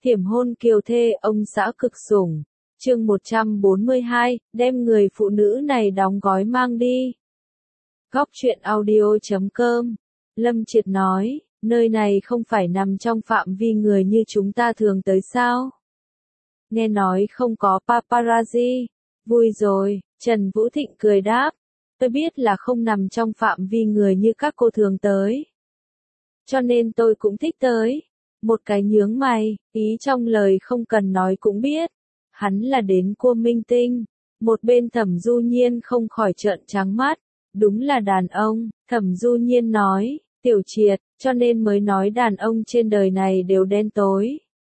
Thiểm hôn kiều thê ông xã cực sủng. Chương 142, đem người phụ nữ này đóng gói mang đi. Góc truyện audio.com. Lâm Triệt nói, nơi này không phải nằm trong phạm vi người như chúng ta thường tới sao? Nghe nói không có paparazzi. Vui rồi, Trần Vũ Thịnh cười đáp. Tôi biết là không nằm trong phạm vi người như các cô thường tới. Cho nên tôi cũng thích tới. Một cái nhướng mày, ý trong lời không cần nói cũng biết. Hắn là đến cua minh tinh. Một bên Thẩm Du Nhiên không khỏi trợn trắng mắt. Đúng là đàn ông, Thẩm Du Nhiên nói, Tiểu Triệt, cho nên mới nói đàn ông trên đời này đều đen tối.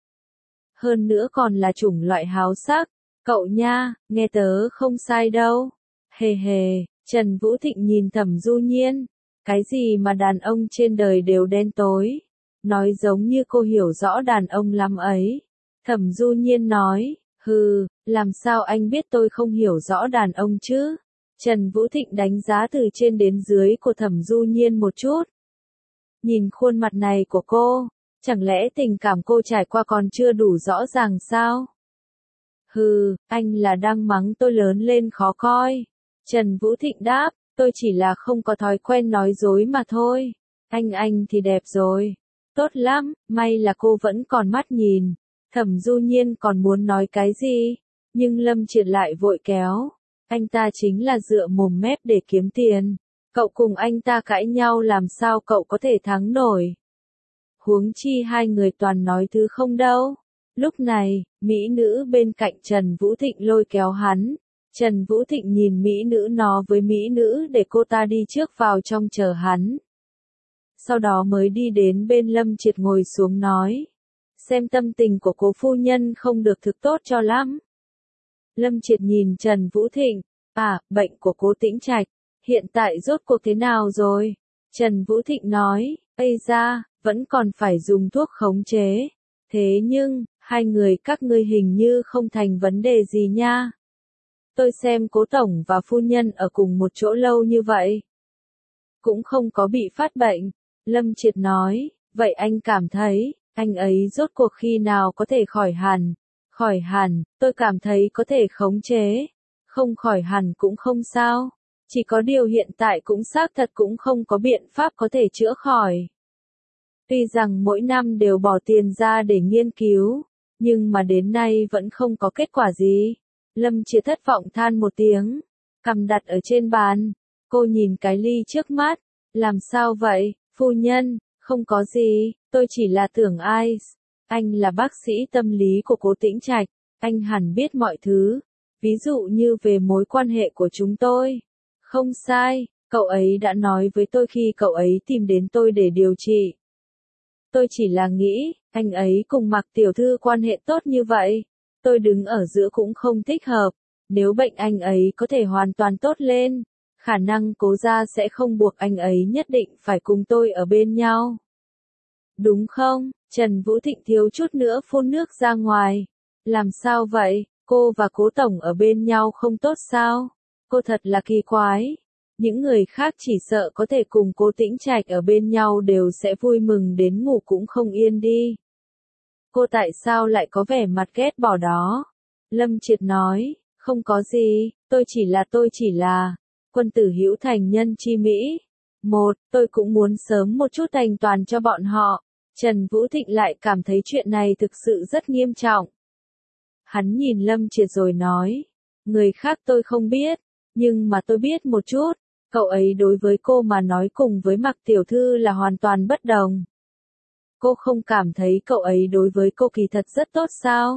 Hơn nữa còn là chủng loại háo sắc. Cậu nha, nghe tớ không sai đâu. Hề hề, Trần Vũ Thịnh nhìn Thẩm Du Nhiên. Cái gì mà đàn ông trên đời đều đen tối? Nói giống như cô hiểu rõ đàn ông lắm ấy. Thẩm Du Nhiên nói, hừ, làm sao anh biết tôi không hiểu rõ đàn ông chứ? Trần Vũ Thịnh đánh giá từ trên đến dưới của Thẩm Du Nhiên một chút. Nhìn khuôn mặt này của cô, chẳng lẽ tình cảm cô trải qua còn chưa đủ rõ ràng sao? Hừ, anh là đang mắng tôi lớn lên khó coi. Trần Vũ Thịnh đáp, tôi chỉ là không có thói quen nói dối mà thôi. Anh thì đẹp rồi. Tốt lắm, may là cô vẫn còn mắt nhìn. Thẩm Du Nhiên còn muốn nói cái gì, nhưng Lâm Triệt lại vội kéo. Anh ta chính là dựa mồm mép để kiếm tiền. Cậu cùng anh ta cãi nhau làm sao cậu có thể thắng nổi. Huống chi hai người toàn nói thứ không đâu. Lúc này, mỹ nữ bên cạnh Trần Vũ Thịnh lôi kéo hắn. Trần Vũ Thịnh nhìn mỹ nữ nó với mỹ nữ để cô ta đi trước vào trong chờ hắn. Sau đó mới đi đến bên Lâm Triệt ngồi xuống nói. Xem tâm tình của cố phu nhân không được thực tốt cho lắm. Lâm Triệt nhìn Trần Vũ Thịnh. Bệnh của cố Tĩnh Trạch, hiện tại rốt cuộc thế nào rồi? Trần Vũ Thịnh nói, ây da, vẫn còn phải dùng thuốc khống chế. Thế nhưng, hai người các ngươi hình như không thành vấn đề gì nha. Tôi xem cố tổng và phu nhân ở cùng một chỗ lâu như vậy. Cũng không có bị phát bệnh. Lâm Triệt nói, vậy anh cảm thấy, anh ấy rốt cuộc khi nào có thể khỏi hẳn? Khỏi hẳn, tôi cảm thấy có thể khống chế. Không khỏi hẳn cũng không sao. Chỉ có điều hiện tại cũng xác thật cũng không có biện pháp có thể chữa khỏi. Tuy rằng mỗi năm đều bỏ tiền ra để nghiên cứu, nhưng mà đến nay vẫn không có kết quả gì. Lâm Triệt thất vọng than một tiếng, cằm đặt ở trên bàn. Cô nhìn cái ly trước mắt, làm sao vậy, phu nhân? Không có gì, tôi chỉ là tưởng ai. Anh là bác sĩ tâm lý của cố Tĩnh Trạch, anh hẳn biết mọi thứ, ví dụ như về mối quan hệ của chúng tôi. Không sai, cậu ấy đã nói với tôi khi cậu ấy tìm đến tôi để điều trị. Tôi chỉ là nghĩ, anh ấy cùng Mạc tiểu thư quan hệ tốt như vậy, tôi đứng ở giữa cũng không thích hợp. Nếu bệnh anh ấy có thể hoàn toàn tốt lên, khả năng cố gia sẽ không buộc anh ấy nhất định phải cùng tôi ở bên nhau. Đúng không? Trần Vũ Thịnh thiếu chút nữa phun nước ra ngoài. Làm sao vậy? Cô và cố tổng ở bên nhau không tốt sao? Cô thật là kỳ quái. Những người khác chỉ sợ có thể cùng cố Tĩnh Trạch ở bên nhau đều sẽ vui mừng đến ngủ cũng không yên đi. Cô tại sao lại có vẻ mặt ghét bỏ đó? Lâm Triệt nói, không có gì, tôi chỉ là, quân tử hữu thành nhân chi mỹ. Tôi cũng muốn sớm một chút thành toàn cho bọn họ. Trần Vũ Thịnh lại cảm thấy chuyện này thực sự rất nghiêm trọng. Hắn nhìn Lâm Triệt rồi nói, người khác tôi không biết, nhưng mà tôi biết một chút, cậu ấy đối với cô mà nói cùng với Mạc tiểu thư là hoàn toàn bất đồng. Cô không cảm thấy cậu ấy đối với cô kỳ thật rất tốt sao?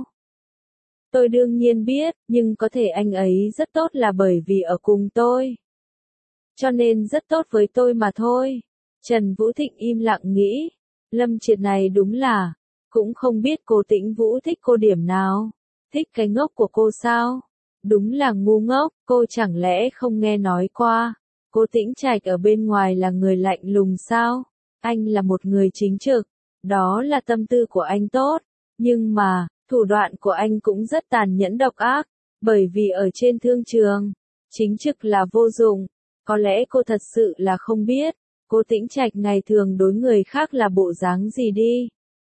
Tôi đương nhiên biết, nhưng có thể anh ấy rất tốt là bởi vì ở cùng tôi. Cho nên rất tốt với tôi mà thôi. Trần Vũ Thịnh im lặng nghĩ, Lâm Triệt này đúng là, cũng không biết cố Tĩnh Vũ thích cô điểm nào. Thích cái ngốc của cô sao? Đúng là ngu ngốc, cô chẳng lẽ không nghe nói qua. Cố Tĩnh Trạch ở bên ngoài là người lạnh lùng sao? Anh là một người chính trực. Đó là tâm tư của anh tốt. Nhưng mà, thủ đoạn của anh cũng rất tàn nhẫn độc ác. Bởi vì ở trên thương trường, chính trực là vô dụng. Có lẽ cô thật sự là không biết, Cố Tĩnh Trạch ngày thường đối người khác là bộ dáng gì đi.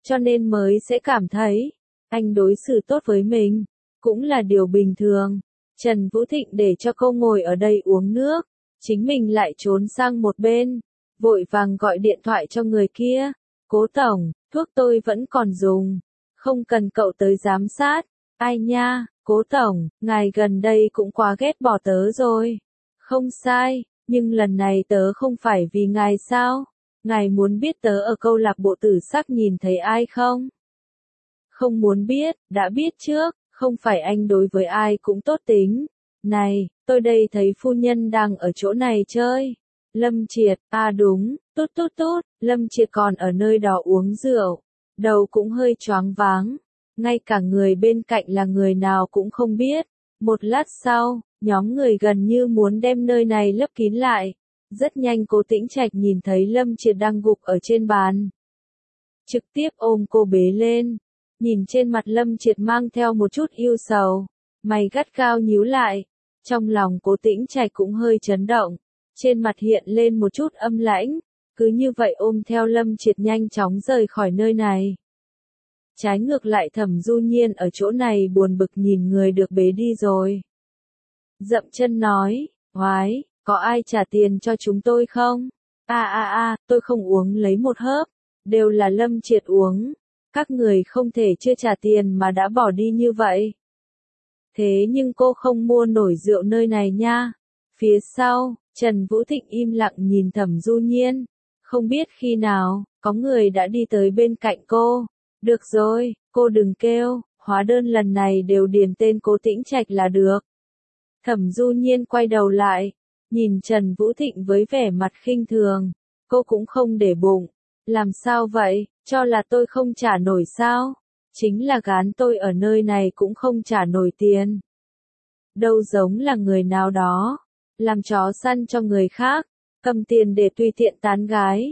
cho nên mới sẽ cảm thấy, anh đối xử tốt với mình, cũng là điều bình thường. Trần Vũ Thịnh để cho cô ngồi ở đây uống nước, chính mình lại trốn sang một bên, vội vàng gọi điện thoại cho người kia. Cố tổng, thuốc tôi vẫn còn dùng, không cần cậu tới giám sát. Ai nha, Cố tổng, ngài gần đây cũng quá ghét bỏ tớ rồi. Không sai, nhưng lần này tớ không phải vì ngài sao? Ngài muốn biết tớ ở câu lạc bộ tử sắc nhìn thấy ai không? Không muốn biết, đã biết trước, không phải anh đối với ai cũng tốt tính. Này, tôi đây thấy phu nhân đang ở chỗ này chơi. Lâm Triệt, à đúng, tốt tốt tốt, Lâm Triệt còn ở nơi đó uống rượu. Đầu cũng hơi choáng váng. Ngay cả người bên cạnh là người nào cũng không biết. Một lát sau, nhóm người gần như muốn đem nơi này lấp kín lại. Rất nhanh Cố Tĩnh Trạch nhìn thấy Lâm Triệt đang gục ở trên bàn. Trực tiếp ôm cô bế lên. Nhìn trên mặt Lâm Triệt mang theo một chút yêu sầu. Mày gắt gao nhíu lại. Trong lòng Cố Tĩnh Trạch cũng hơi chấn động. Trên mặt hiện lên một chút âm lãnh. Cứ như vậy ôm theo Lâm Triệt nhanh chóng rời khỏi nơi này. Trái ngược lại Thẩm Du Nhiên ở chỗ này buồn bực nhìn người được bế đi rồi. Dậm chân nói, Hoái, có ai trả tiền cho chúng tôi không? Tôi không uống lấy một hớp, đều là Lâm Triệt uống. Các người không thể chưa trả tiền mà đã bỏ đi như vậy. Thế nhưng cô không mua nổi rượu nơi này nha. Phía sau, Trần Vũ Thịnh im lặng nhìn Thẩm Du Nhiên. Không biết khi nào, có người đã đi tới bên cạnh cô. Được rồi, cô đừng kêu, hóa đơn lần này đều điền tên Cố Tĩnh Trạch là được. Thẩm Du Nhiên quay đầu lại, nhìn Trần Vũ Thịnh với vẻ mặt khinh thường. Cô cũng không để bụng. Làm sao vậy, cho là tôi không trả nổi sao? Chính là gán tôi ở nơi này cũng không trả nổi tiền. Đâu giống là người nào đó, làm chó săn cho người khác, cầm tiền để tùy tiện tán gái.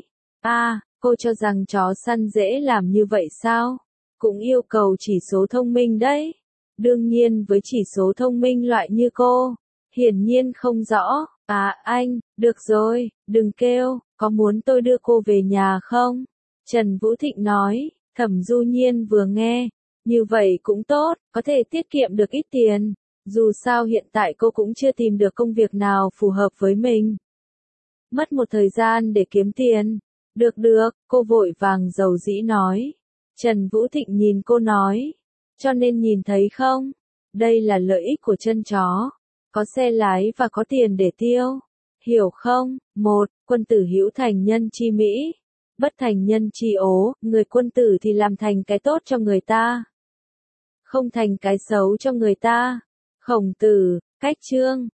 Cô cho rằng chó săn dễ làm như vậy sao? Cũng yêu cầu chỉ số thông minh đấy. Đương nhiên với chỉ số thông minh loại như cô, hiển nhiên không rõ. Anh, được rồi, đừng kêu, có muốn tôi đưa cô về nhà không? Trần Vũ Thịnh nói. Thẩm Du Nhiên vừa nghe, như vậy cũng tốt, có thể tiết kiệm được ít tiền. Dù sao hiện tại cô cũng chưa tìm được công việc nào phù hợp với mình. Mất một thời gian để kiếm tiền. Được, cô vội vàng dầu dĩ nói. Trần Vũ Thịnh nhìn cô nói. Cho nên nhìn thấy không? Đây là lợi ích của chân chó. Có xe lái và có tiền để tiêu. Hiểu không? 1. Quân tử hữu thành nhân chi mỹ. Bất thành nhân chi ố. Người quân tử thì làm thành cái tốt cho người ta. Không thành cái xấu cho người ta. Khổng Tử, Cách Chương.